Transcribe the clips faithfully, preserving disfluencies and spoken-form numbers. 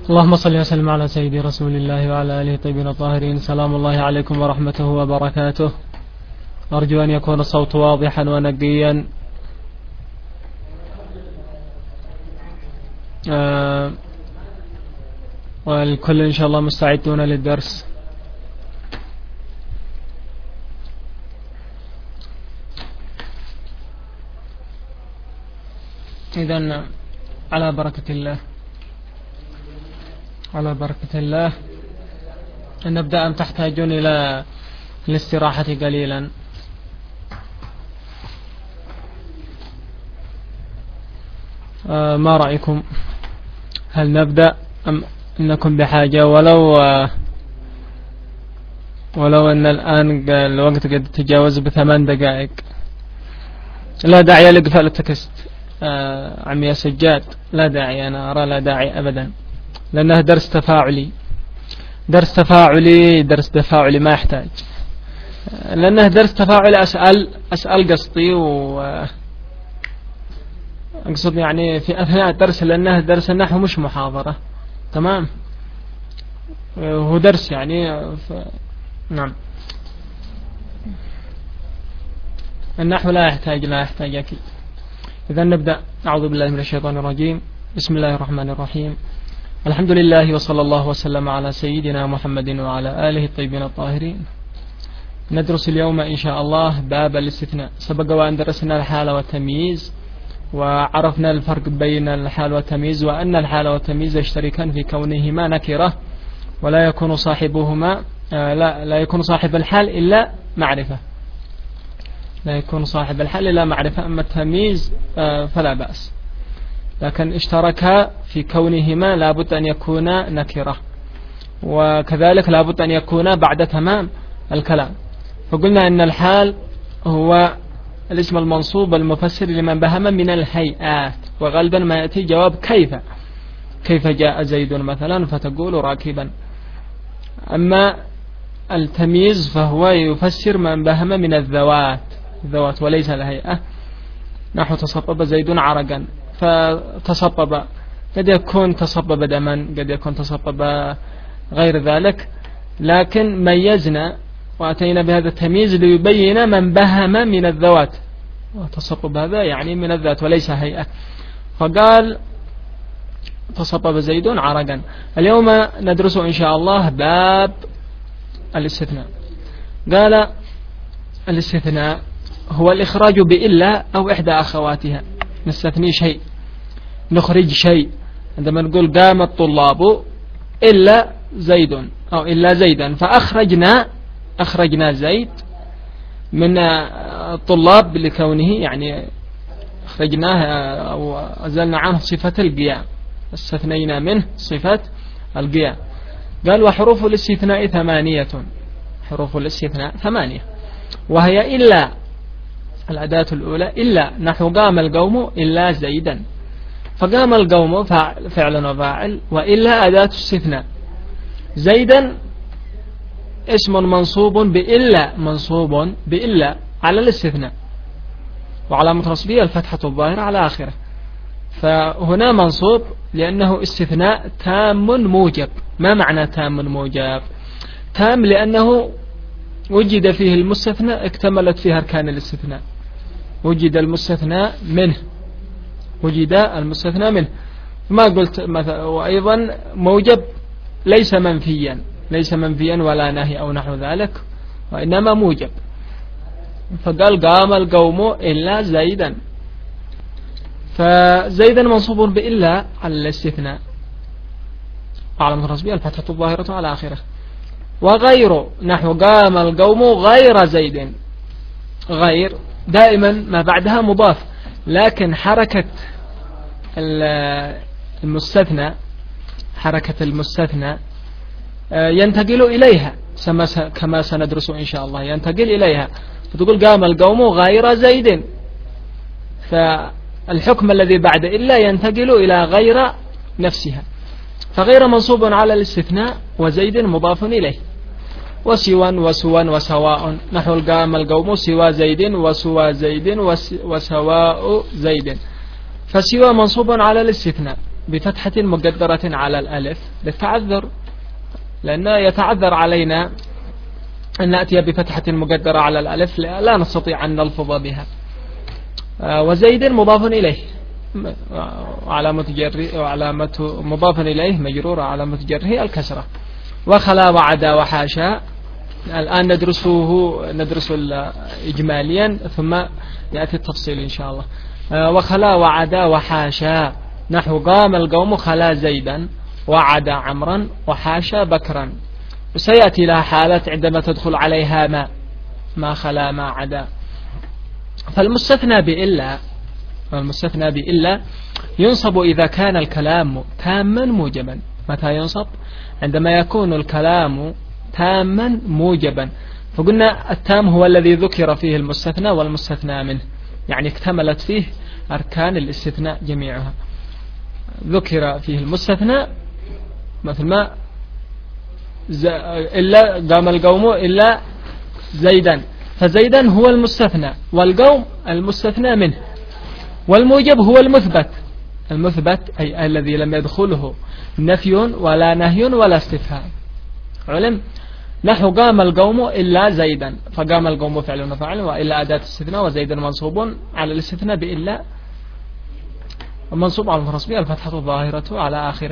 اللهم صل وسلم على سيدي رسول الله وعلى آله الطيبين الطاهرين. سلام الله عليكم ورحمته وبركاته. أرجو أن يكون الصوت واضحا ونقيا. آه والكل إن شاء الله مستعدون للدرس. إذن على بركة الله على بركة الله نبدأ. أم تحتاجون إلى الاستراحة قليلا؟ آه ما رأيكم؟ هل نبدأ أم إنكم بحاجة؟ ولو آه ولو أن الآن الوقت قد تجاوز بثمان دقائق. لا داعي لإقفال التكست آه عمي سجاد، لا داعي، أنا أرى لا داعي أبدا، لأنه درس تفاعلي. درس تفاعلي درس تفاعلي ما يحتاج، لأنه درس تفاعلي. أسأل أسأل قصدي وأقصد يعني في أثناء الدرس، لأنه درس النحو مش محاضرة. تمام، هو درس يعني ف... نعم. النحو لا يحتاج لا يحتاج أكيد. إذا نبدأ. أعوذ بالله من الشيطان الرجيم. بسم الله الرحمن الرحيم. الحمد لله وصلى الله وسلم على سيدنا محمد وعلى آله الطيبين الطاهرين. ندرس اليوم إن شاء الله باب الاستثناء. سبق وأن درسنا الحال والتمييز، وعرفنا الفرق بين الحال والتمييز، وأن الحال والتمييز يشتركان في كونهما نكرة، ولا يكون صاحبهما لا لا يكون صاحب الحال إلا معرفة لا يكون صاحب الحال إلا معرفة. أما التمييز فلا بأس، لكن اشتركا في كونهما لابد أن يكون نكرة، وكذلك لابد أن يكون بعد تمام الكلام. فقلنا أن الحال هو الاسم المنصوب المفسر لمن بهم من الهيئات، وغالبا ما يأتي جواب كيف كيف جاء زيد مثلا فتقول راكبا. أما التمييز فهو يفسر من بهم من الذوات الذوات وليس الهيئة. نحو تصبب زيد عرقا، فتصبب قد يكون تصبب دما، قد يكون تصبب غير ذلك، لكن ميزنا وأتينا بهذا التمييز ليبين من بهم من الذوات، وتصبب هذا يعني من الذات وليس هيئة. فقال تصبب زيد عرقا. اليوم ندرس إن شاء الله باب الاستثناء. قال الاستثناء هو الإخراج بإلا أو إحدى أخواتها. نستثني شيء، نخرج شيء. عندما نقول قام الطلاب إلا زيد أو إلا زيدا، فأخرجنا أخرجنا زيد من الطلاب لكونه يعني أخرجناه أو أزلنا عنه صفة القيام، استثنينا منه صفة القيام. قال وحروف الاستثناء ثمانية. حروف الاستثناء ثمانية، وهي إلا الأداة الأولى إلا. نحو قام القوم إلا زيدا، فقام القوم فعل وفاعل، وإلا أداة استثناء. زيدا اسم منصوب بإلا منصوب بإلا على الاستثناء، وعلامة نصبه الفتحة الظاهرة على آخره. فهنا منصوب لأنه استثناء تام موجب. ما معنى تام موجب؟ تام لأنه وجد فيه المستثنى اكتملت فيه أركان الاستثناء. وجد المستثنى منه وجد المستثنى منه ما قلت مثلا. وأيضا موجب ليس منفيا ليس منفيا ولا نهي أو نحو ذلك، وإنما موجب. فقال قام القوم إلا زيدا، فزيدا منصوب بإلا على الاستثناء، علامة نصبه الفتحة الظاهرة على آخره. وغير نحو قام القوم غير زيد. غير دائما ما بعدها مضاف، لكن حركة المستثنى حركة المستثنى ينتقل إليها كما سندرس إن شاء الله. ينتقل إليها فتقول قام القوم غير زيد، فالحكم الذي بعد إلا ينتقل إلى غير نفسها. فغير منصوب على الاستثناء، وزيد مضاف إليه. وسوا وسوا وسواء. نحو قام القوم سوى زيد وسوى زيد وسواء زيد. فسوى منصوب على الاستثناء، بفتحة مقدرة على الألف للتعذر، لأنه يتعذر علينا أن نأتي بفتحة مقدرة على الألف لا نستطيع أن نلفظ بها. وزيد مضاف إليه علامة جره وعلامة مضاف إليه مجرورة علامة جره الكسرة. وخلا وعدا وحاشا الآن ندرسه ندرس إجماليا ثم يأتي التفصيل إن شاء الله. وخلا وعدا وحاشا نحو قام القوم خلا زيدا وعدا عمرا وحاشا بكرا. وسيأتي لها حالات عندما تدخل عليها ما ما خلا ما عدا. فالمستثنى بإلا المستثنى بإلا ينصب إذا كان الكلام تاما موجبا. متى ينصب؟ عندما يكون الكلام تاما موجبا. فقلنا التام هو الذي ذكر فيه المستثنى والمستثنى منه، يعني اكتملت فيه أركان الاستثناء جميعها. ذكر فيه المستثنى مثل ما إلا قام القوم إلا زيدا، فزيدا هو المستثنى والقوم المستثنى منه، والموجب هو المثبت. المثبت أي الذي لم يدخله نفي ولا نهي ولا استفهام. علم نحو قام القوم إلا زيدا، فقام القوم فعل وفاعل وإلا أداة استثناء وزيدا منصوب على الاستثناء بإلا منصوب على الرسمية الفتحة الظاهرة على آخره.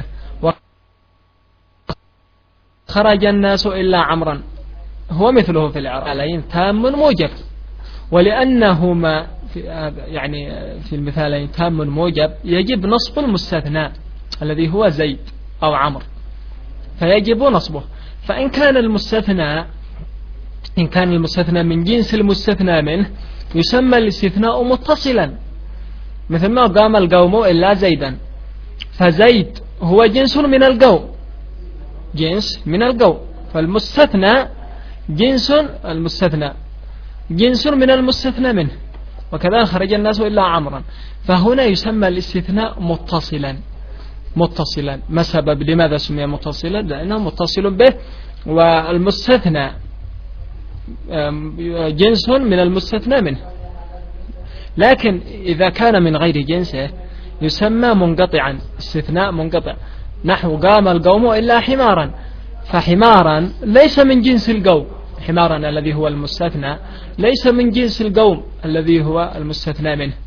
خرج الناس إلا عمرا هو مثله في الإعراب علين تام موجب، ولأنهما في يعني في المثالين تام موجب يجب نصب المستثنى الذي هو زيد أو عمر، فيجب نصبه. فإن كان المستثنى إن كان المستثنى من جنس المستثنى منه يسمى الاستثناء متصلا، مثل ما قام القوم إلا زيدا، فزيد هو جنس من القوم جنس من القوم، فالمستثنى جنس المستثنى جنس من المستثنى منه. وكذا خرج الناس إلا عمرا، فهنا يسمى الاستثناء متصلا متصلا. ما سبب لماذا سمي متصلا؟ لأنه متصل به، والمستثنى جنس من المستثنى منه. لكن إذا كان من غير جنسه يسمى منقطعا، استثناء منقطع. نحو قام القوم إلا حمارا، فحمارا ليس من جنس القوم، حمارا الذي هو المستثنى ليس من جنس القوم الذي هو المستثنى منه.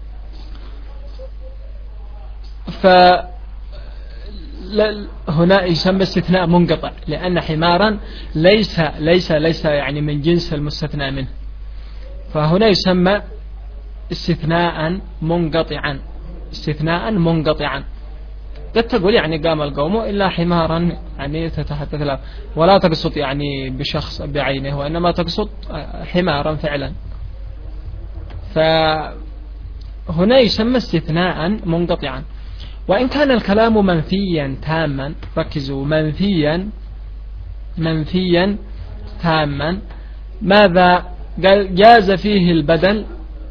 فهنا يسمى استثناء منقطع، لأن حمارا ليس ليس ليس يعني من جنس المستثنى منه، فهنا يسمى استثناء منقطعا استثناء منقطعا. قد تقول يعني قام القوم إلا حمارا، يعني تتحدث له ولا تقصد يعني بشخص بعينه، وإنما تقصد حمارا فعلا. فهنا يسمى استثناء منقطعا. وإن كان الكلام منفيا تاما، ركزوا، منفيا منفيا تاما، ماذا قال؟ جاز فيه البدل.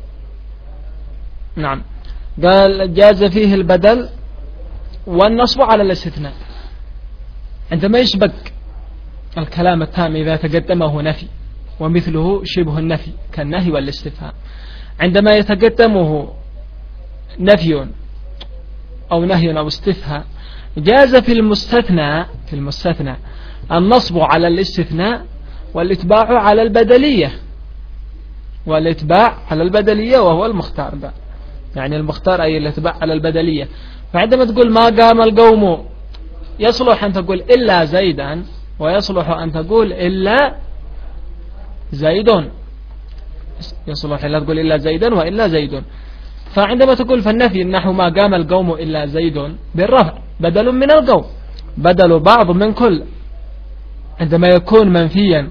نعم، قال جاز فيه البدل والنصب على الاستثناء. عندما يسبق الكلام التام إذا تقدمه نفي، ومثله شبه النفي كالنهي والاستفهام، عندما يتقدمه نفي أو نهي أو استفهام جاز في المستثنى في المستثنى النصب على الاستثناء والاتباع على البدلية والاتباع على البدلية وهو المختار ده. يعني المختار أي الاتباع على البدلية. فعندما تقول ما قام القوم يصلح أن تقول إلا زيدا، ويصلح أن تقول إلا زيد، يصلح أن تقول إلا زيدا وإلا زيد. فعندما تقول فالنفي نحو ما قام القوم إلا زيد بالرفع بدل من القوم، بدل بعض من كل، عندما يكون منفيا،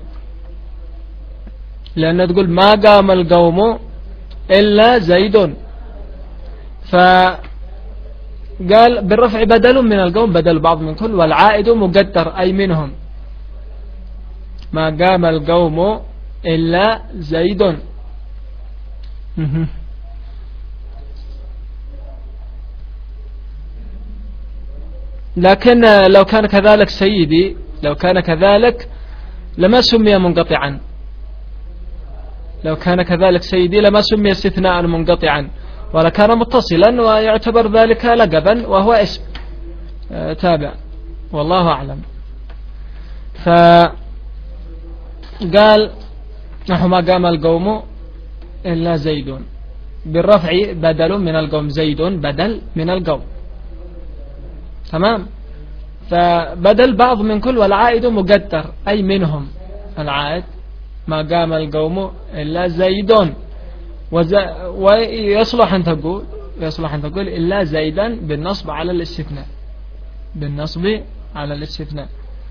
لأن تقول ما قام القوم إلا زيد، فقال بالرفع بدل من القوم بدل بعض من كل، والعائد مقدر أي منهم، ما قام القوم إلا زيد. لكن لو كان كذلك سيدي، لو كان كذلك لما سمي منقطعا، لو كان كذلك سيدي لما سمي استثناء منقطعا، ولكان متصلا ويعتبر ذلك لقبا وهو اسم. تابع والله أعلم. فقال نحو ما قام القوم إلا زيد بالرفع بدل من القوم، زيد بدل من القوم. تمام. فبدل بعض من كل والعائد مقدر أي منهم العائد ما قام القوم إلا زيد، ويصلح أن تقول يصلح أن تقول إلا زيدا بالنصب على الاستثناء، بالنصب على الاستثناء.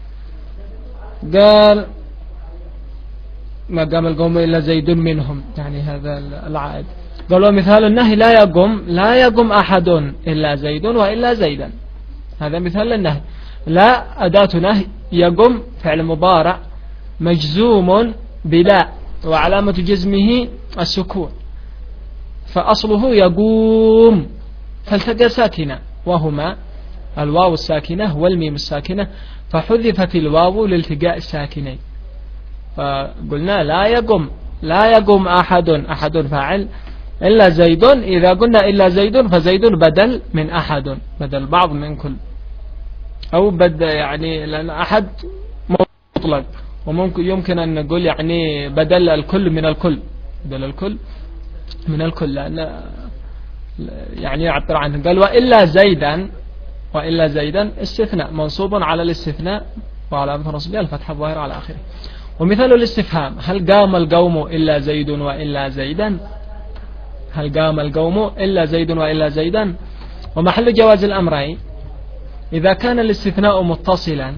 قال ما قام القوم إلا زيد منهم، يعني هذا العائد. قالوا مثال النهي لا يقم لا يقم أحد إلا زيد وإلا زيدا، هذا مثال النهي. لا أداة نهي، يقم فعل مضارع مجزوم بلا وعلامة جزمه السكون، فأصله يقوم، فالتقى ساكنة وهما الواو الساكنة والميم الساكنة، فحذفت الواو لالتقاء الساكنين. فقلنا لا يقم لا يقم أحد، أحد فاعل، إلا زيد. إذا قلنا إلا زيد فزيد بدل من أحد، بدل بعض من كل، أو بدل يعني لأن أحد مطلق، وممكن يمكن أن نقول يعني بدل الكل من الكل، بدل الكل من الكل، لأن يعني يعبر عنه. قال وإلا زيدا، وإلا زيدا استثناء منصوب على الاستثناء وعلامة نصبه الفتحة الظاهرة على آخره. ومثال الاستفهام هل قام القوم إلا زيد وإلا زيدا، هل قام القوم إلا زيد وإلا زيدا. ومحل جواز الأمرين إذا كان الاستثناء متصلا،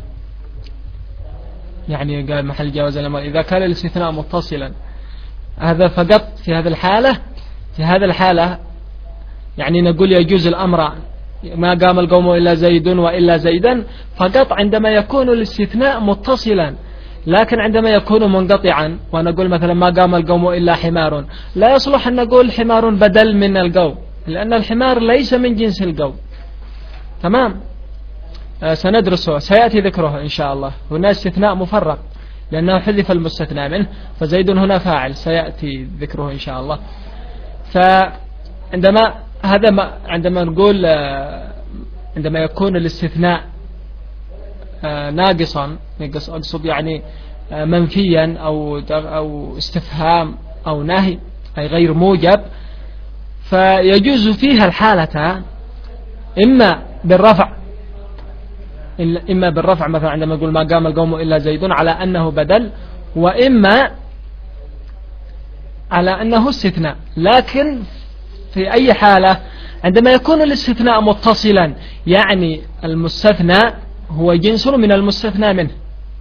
يعني قال محل جواز الأمر إذا كان الاستثناء متصلا، هذا فقط في هذه الحالة في هذه الحالة يعني نقول يجوز الأمر ما قام القوم إلا زيد وإلا زيدا فقط عندما يكون الاستثناء متصلا. لكن عندما يكون منقطعا ونقول مثلا ما قام القوم إلا حمار، لا يصلح أن نقول حمار بدل من القوم، لأن الحمار ليس من جنس القوم. تمام. آه سندرسه سيأتي ذكره إن شاء الله. هنا استثناء مفرق لأنه حذف المستثنى منه، فزيد هنا فاعل سيأتي ذكره إن شاء الله. فعندما هذا ما عندما نقول آه عندما يكون الاستثناء آه ناقصا، أقصد يعني آه منفيا أو أو استفهام أو نهي أي غير موجب، فيجوز فيها الحالة إما بالرفع إما بالرفع مثلا عندما يقول ما قام القوم إلا زيد على أنه بدل، وإما على أنه استثناء. لكن في أي حالة عندما يكون الاستثناء متصلا، يعني المستثنى هو جنس من المستثنى منه،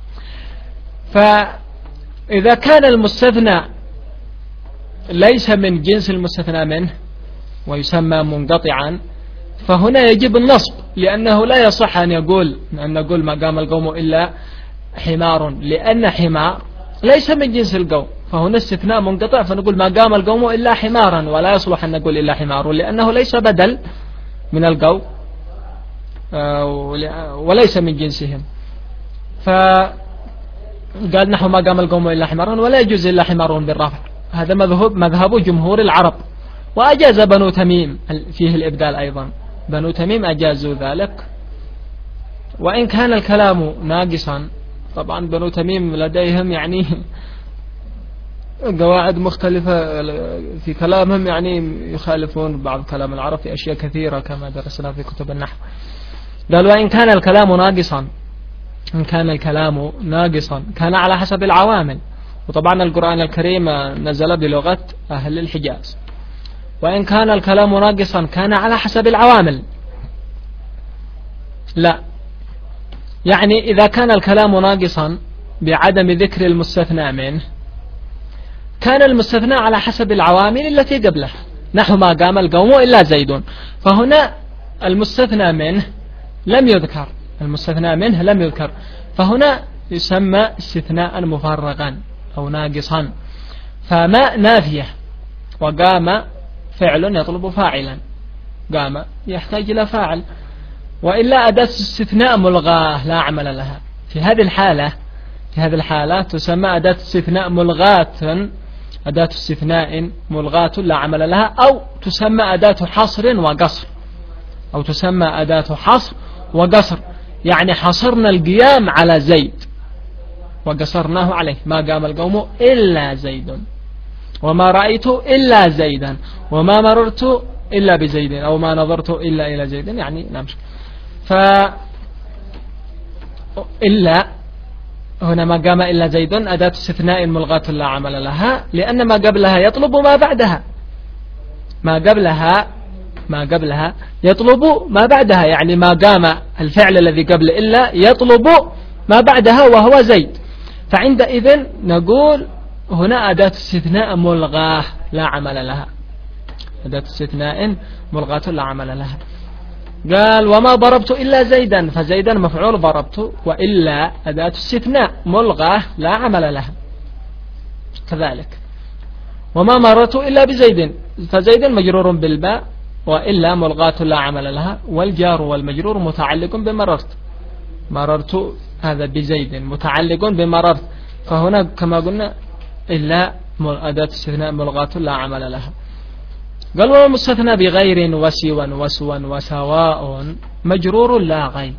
فإذا كان المستثنى ليس من جنس المستثنى منه ويسمى منقطعا، فهنا يجب النصب، لأنه لا يصح أن يقول أن نقول ما قام القوم إلا حمار، لأن حمار ليس من جنس القوم، فهنا استثناء منقطع، فنقول ما قام القوم إلا حمارا، ولا يصلح أن نقول إلا حمار لأنه ليس بدل من القوم وليس من جنسهم. فقال نحو ما قام القوم إلا حمارا ولا يجوز إلا حمار بالرفع. هذا مذهب مذهب جمهور العرب، وأجاز بنو تميم فيه الإبدال أيضا، بنو تميم أجازوا ذلك وإن كان الكلام ناقصا. طبعا بنو تميم لديهم يعني قواعد مختلفة في كلامهم، يعني يخالفون بعض كلام العرب في أشياء كثيرة كما درسنا في كتب النحو. قال وإن كان الكلام ناقصا، إن كان الكلام ناقصا كان على حسب العوامل. وطبعا القرآن الكريم نزل بلغة أهل الحجاز. وإن كان الكلام ناقصا كان على حسب العوامل، لا يعني إذا كان الكلام ناقصا بعدم ذكر المستثنى منه، كان المستثنى على حسب العوامل التي قبله، نحو ما قام القوم إلا زيد، فهنا المستثنى منه لم يذكر، المستثنى منه لم يذكر، فهنا يسمى استثناء مفرغا أو ناقصا. فما نافية، وقام فعل يطلب فاعلا، قام يحتاج إلى فاعل، وإلا أداة استثناء ملغاة لا عمل لها. في هذه الحالة في هذه الحالة تسمى أداة استثناء ملغاة، أداة استثناء ملغاة لا عمل لها، أو تسمى أداة حصر وقصر، أو تسمى أداة حصر وقصر، يعني حصرنا القيام على زيد وقصرناه عليه، ما قام القوم إلا زيد، وما رأيت إلا زيدا، وما مررت إلا بزيد، أو ما نظرت إلا إلى زيد، يعني نمشي. ف إلا هنا ما قام إلا زيد أداة استثناء ملغاة لا عمل لها، لأن ما قبلها يطلب ما بعدها، ما قبلها ما قبلها يطلب ما بعدها، يعني ما قام الفعل الذي قبل إلا يطلب ما بعدها وهو زيد. فعندئذ نقول هنا أداة استثناء ملغاة لا عمل لها، أداة استثناء ملغاة لا عمل لها. قال وما ضربت إلا زيدا، فزيدا مفعول ضربت، وإلا أداة استثناء ملغاة لا عمل لها. كذلك وما مررت إلا بزيد، فزيد مجرور بالباء، وإلا ملغاة لا عمل لها، والجار والمجرور متعلق بمررت، مررت هذا بزيد متعلق بمررت، فهنا كما قلنا إلا أداة استثناء ملغاة لا عمل لها. قال والمستثنى بغير وسوى وسوى وسواء مجرور لا غير،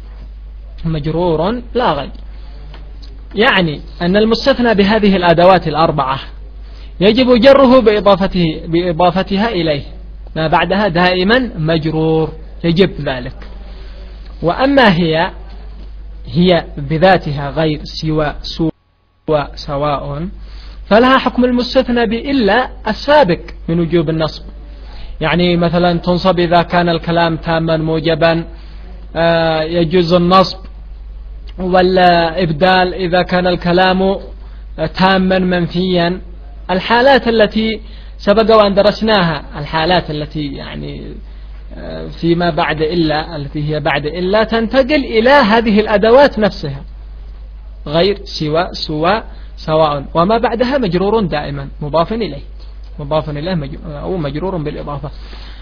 مجرور لا غير، يعني أن المستثنى بهذه الأدوات الأربعة يجب جره بإضافته بإضافتها إليه، ما بعدها دائما مجرور، يجب ذلك. وأما هي هي بذاتها غير سوى سوى سواء، فلها حكم المستثنى بإلا السابق من وجوب النصب، يعني مثلا تنصب إذا كان الكلام تاما موجبا، يجوز النصب، والإبدال إذا كان الكلام تاما منفيا. الحالات التي سبق وأن درسناها، الحالات التي يعني فيما بعد إلا، التي هي بعد إلا تنتقل إلى هذه الأدوات نفسها، غير سوى سوى سواء، وما بعدها مجرور دائما مضاف إليه، مضاف إليه أو مجرور بالإضافة.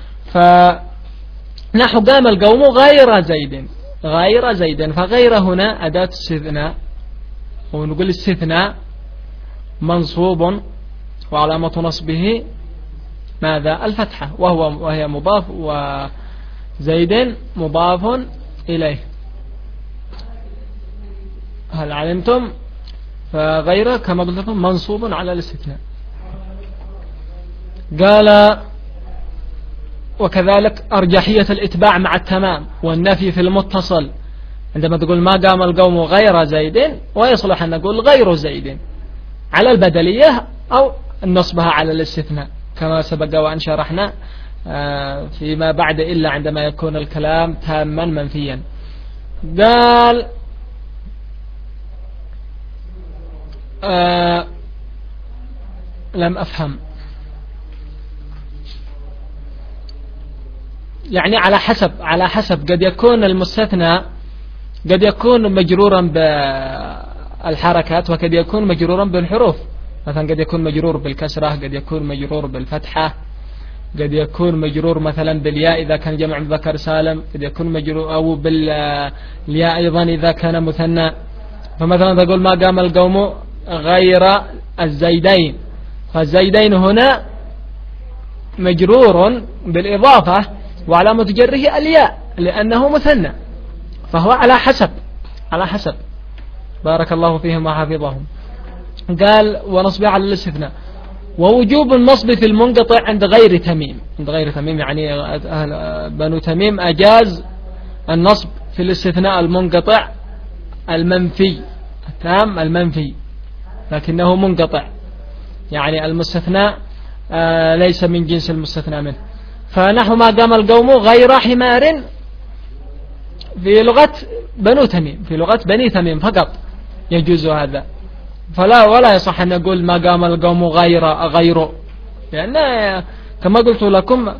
فنحو قام القوم غير زيد، غير زيد، فغير هنا أداة استثناء، ونقول استثناء منصوب وعلامة نصبه ماذا؟ الفتحة، وهو وهي مضاف، وزيد مضاف إليه. هل علمتم؟ فغيره كما قلت لكم منصوب على الاستثناء. قال وكذلك أرجحية الإتباع مع التمام والنفي في المتصل، عندما تقول ما قام القوم غير زيد، ويصلح أن نقول غير زيد على البدلية أو نصبها على الاستثناء، كما سبق وأن شرحنا فيما بعد إلا عندما يكون الكلام تاما منفيا. قال آه لم أفهم، يعني على حسب على حسب قد يكون المستثنى قد يكون مجرورا بالحركات، وقد يكون مجرورا بالحروف، مثلا قد يكون مجرور بالكسرة، قد يكون مجرور بالفتحة، قد يكون مجرور مثلا بالياء إذا كان جمع مذكر سالم، قد يكون مجرور أو بالياء أيضا إذا كان مثنى. فمثلا تقول ما قام القوم غير الزيدين، فالزيدين هنا مجرور بالإضافة وعلامة جره الياء لأنه مثنى، فهو على حسب على حسب بارك الله فيهم وحفظهم. قال ونصب على الاستثناء، ووجوب النصب في المنقطع عند غير تميم، عند غير تميم يعني أهل بنو تميم أجاز النصب في الاستثناء المنقطع المنفي التام المنفي، لكنه منقطع، يعني المستثنى آه ليس من جنس المستثنى منه. فنحو ما قام القوم غير حمار في لغة بنو تميم، في لغة بني تميم فقط يجوز هذا، فلا ولا يصح أن نقول ما قام القوم غير غيره، لأن كما قلت لكم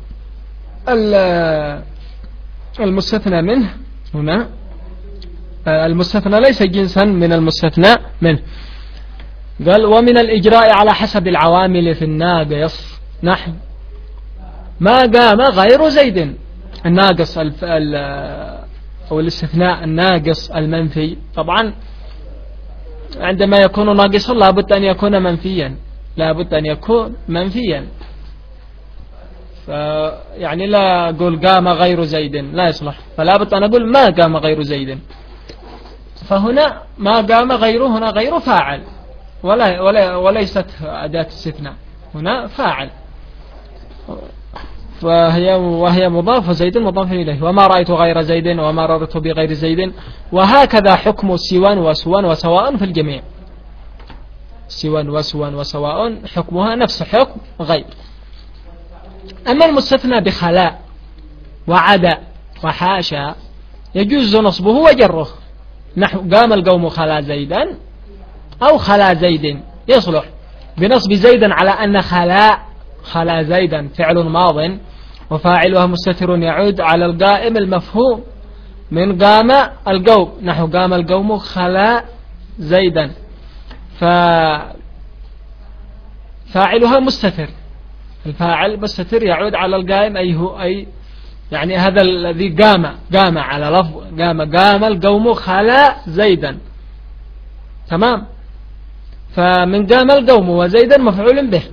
المستثنى منه هنا المستثنى ليس جنسا من المستثنى منه. قال ومن الإجراء على حسب العوامل في الناقص نحو ما قام غير زيد، الناقص أو الاستثناء الناقص المنفي، طبعا عندما يكون ناقصا لابد أن يكون منفيا، لابد أن يكون منفيا. يعني لا أقول قام غير زيد، لا يصلح، فلا بد أن أقول ما قام غير زيد. فهنا ما قام غيره، هنا غير فاعل، ولا ولا وليست أداة استثناء، هنا فاعل، فهي وهي مضاف، وزيد مضاف إليه. وما رأيت غير زيد وما ررت بغير زيد. وهكذا حكم سوى وسوى وسواء في الجميع، سوى وسوى وسواء حكمها نفس حكم غير. أما المستثنى بخلاء وعدا وحاشا يجوز نصبه وجره، نحو قام القوم خلا زيدا أو خلا زيد، يصلح بنصب زيدا على أن خلا خلا زيدا فعل ماض وفاعلها مستتر يعود على القائم المفهوم من قام القوم، نحو قام القوم خلا زيدا، ففاعلها مستتر، الفاعل مستتر يعود على القائم، أي هو أي يعني هذا الذي قام قام على لفظ قام قام القوم خلا زيدا، تمام. فمن قام القوم وزيدا مفعول به،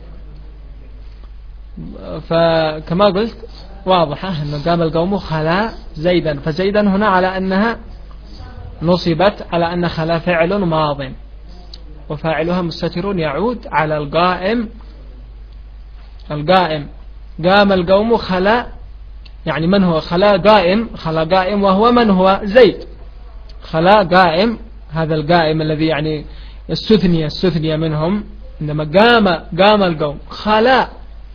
فكما قلت واضحة أن قام القوم خلا زيدا، فزيدا هنا على أنها نصبت على أن خلا فعل ماض وفاعلها مستتر يعود على القائم، القائم قام القوم خلا، يعني من هو خلا؟ قائم، خلا قائم، وهو من هو؟ زيد، خلا قائم، هذا القائم الذي يعني استثني استثني منهم، إنما قام قام القوم خلا،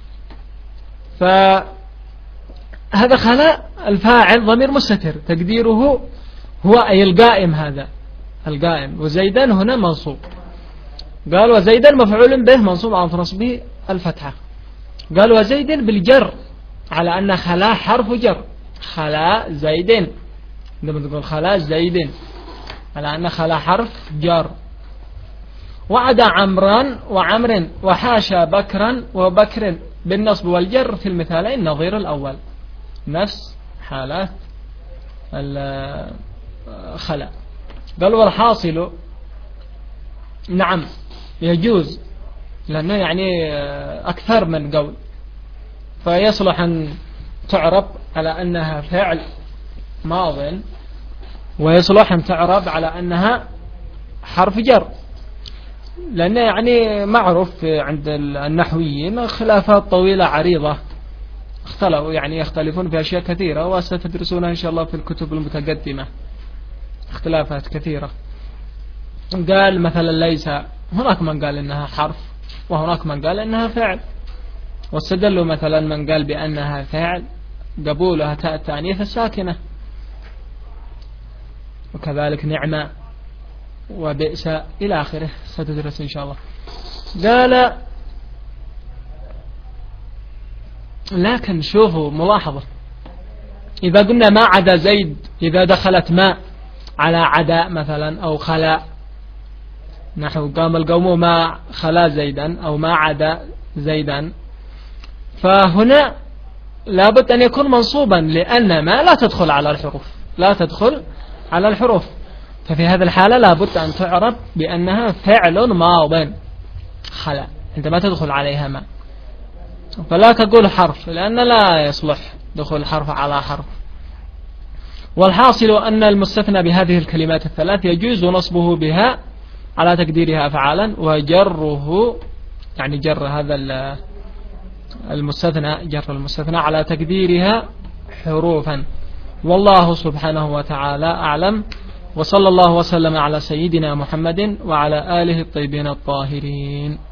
فهذا خلا الفاعل ضمير مستتر تقديره هو أي القائم، هذا القائم، وزيدا هنا منصوب. قال وزيدا مفعول به منصوب عن نصبه الفتحة. قال وزيد بالجر على أن خلا حرف جر، خلا زيد، عندما تقول خلا زيد على أن خلا حرف جر. وعدا عمران وعمر وحاشا بكرا وبكر بالنصب والجر في المثالين نظير الأول، نفس حالات الخلا. قال والحاصل نعم يجوز، لأنه يعني أكثر من قول، فيصلح أن تعرب على أنها فعل ماض، ويصلح أن تعرب على أنها حرف جر، لأنه يعني معروف عند النحويين خلافات طويلة عريضة، اختلفوا يعني يختلفون في أشياء كثيرة، وستدرسونها إن شاء الله في الكتب المتقدمة، اختلافات كثيرة. قال مثلا ليس، هناك من قال إنها حرف، وهناك من قال إنها فعل، واستدلوا مثلا من قال بأنها فعل قبولها تاء التأنيث الساكنة، وكذلك نعمة وبئس إلى آخره، ستدرس إن شاء الله. قال لكن شوفوا ملاحظة، إذا قلنا ما عدا زيد، إذا دخلت ما على عدا مثلا أو خلا، نحو قام القوم ما خلا زيدا أو ما عدا زيدا، فهنا لابد أن يكون منصوبا، لأن ما لا تدخل على الحروف، لا تدخل على الحروف، ففي هذه الحالة لابد أن تعرب بأنها فعل ماض خلا عندما تدخل عليها ما، فلا تقول حرف، لأن لا يصلح دخول حرف على حرف. والحاصل أن المستثنى بهذه الكلمات الثلاث يجوز نصبه بها على تقديرها أفعالا، وجره يعني جر هذا المستثنى، جر المستثنى على تقديرها حروفا. والله سبحانه وتعالى أعلم، وصلى الله وسلم على سيدنا محمد وعلى آله الطيبين الطاهرين.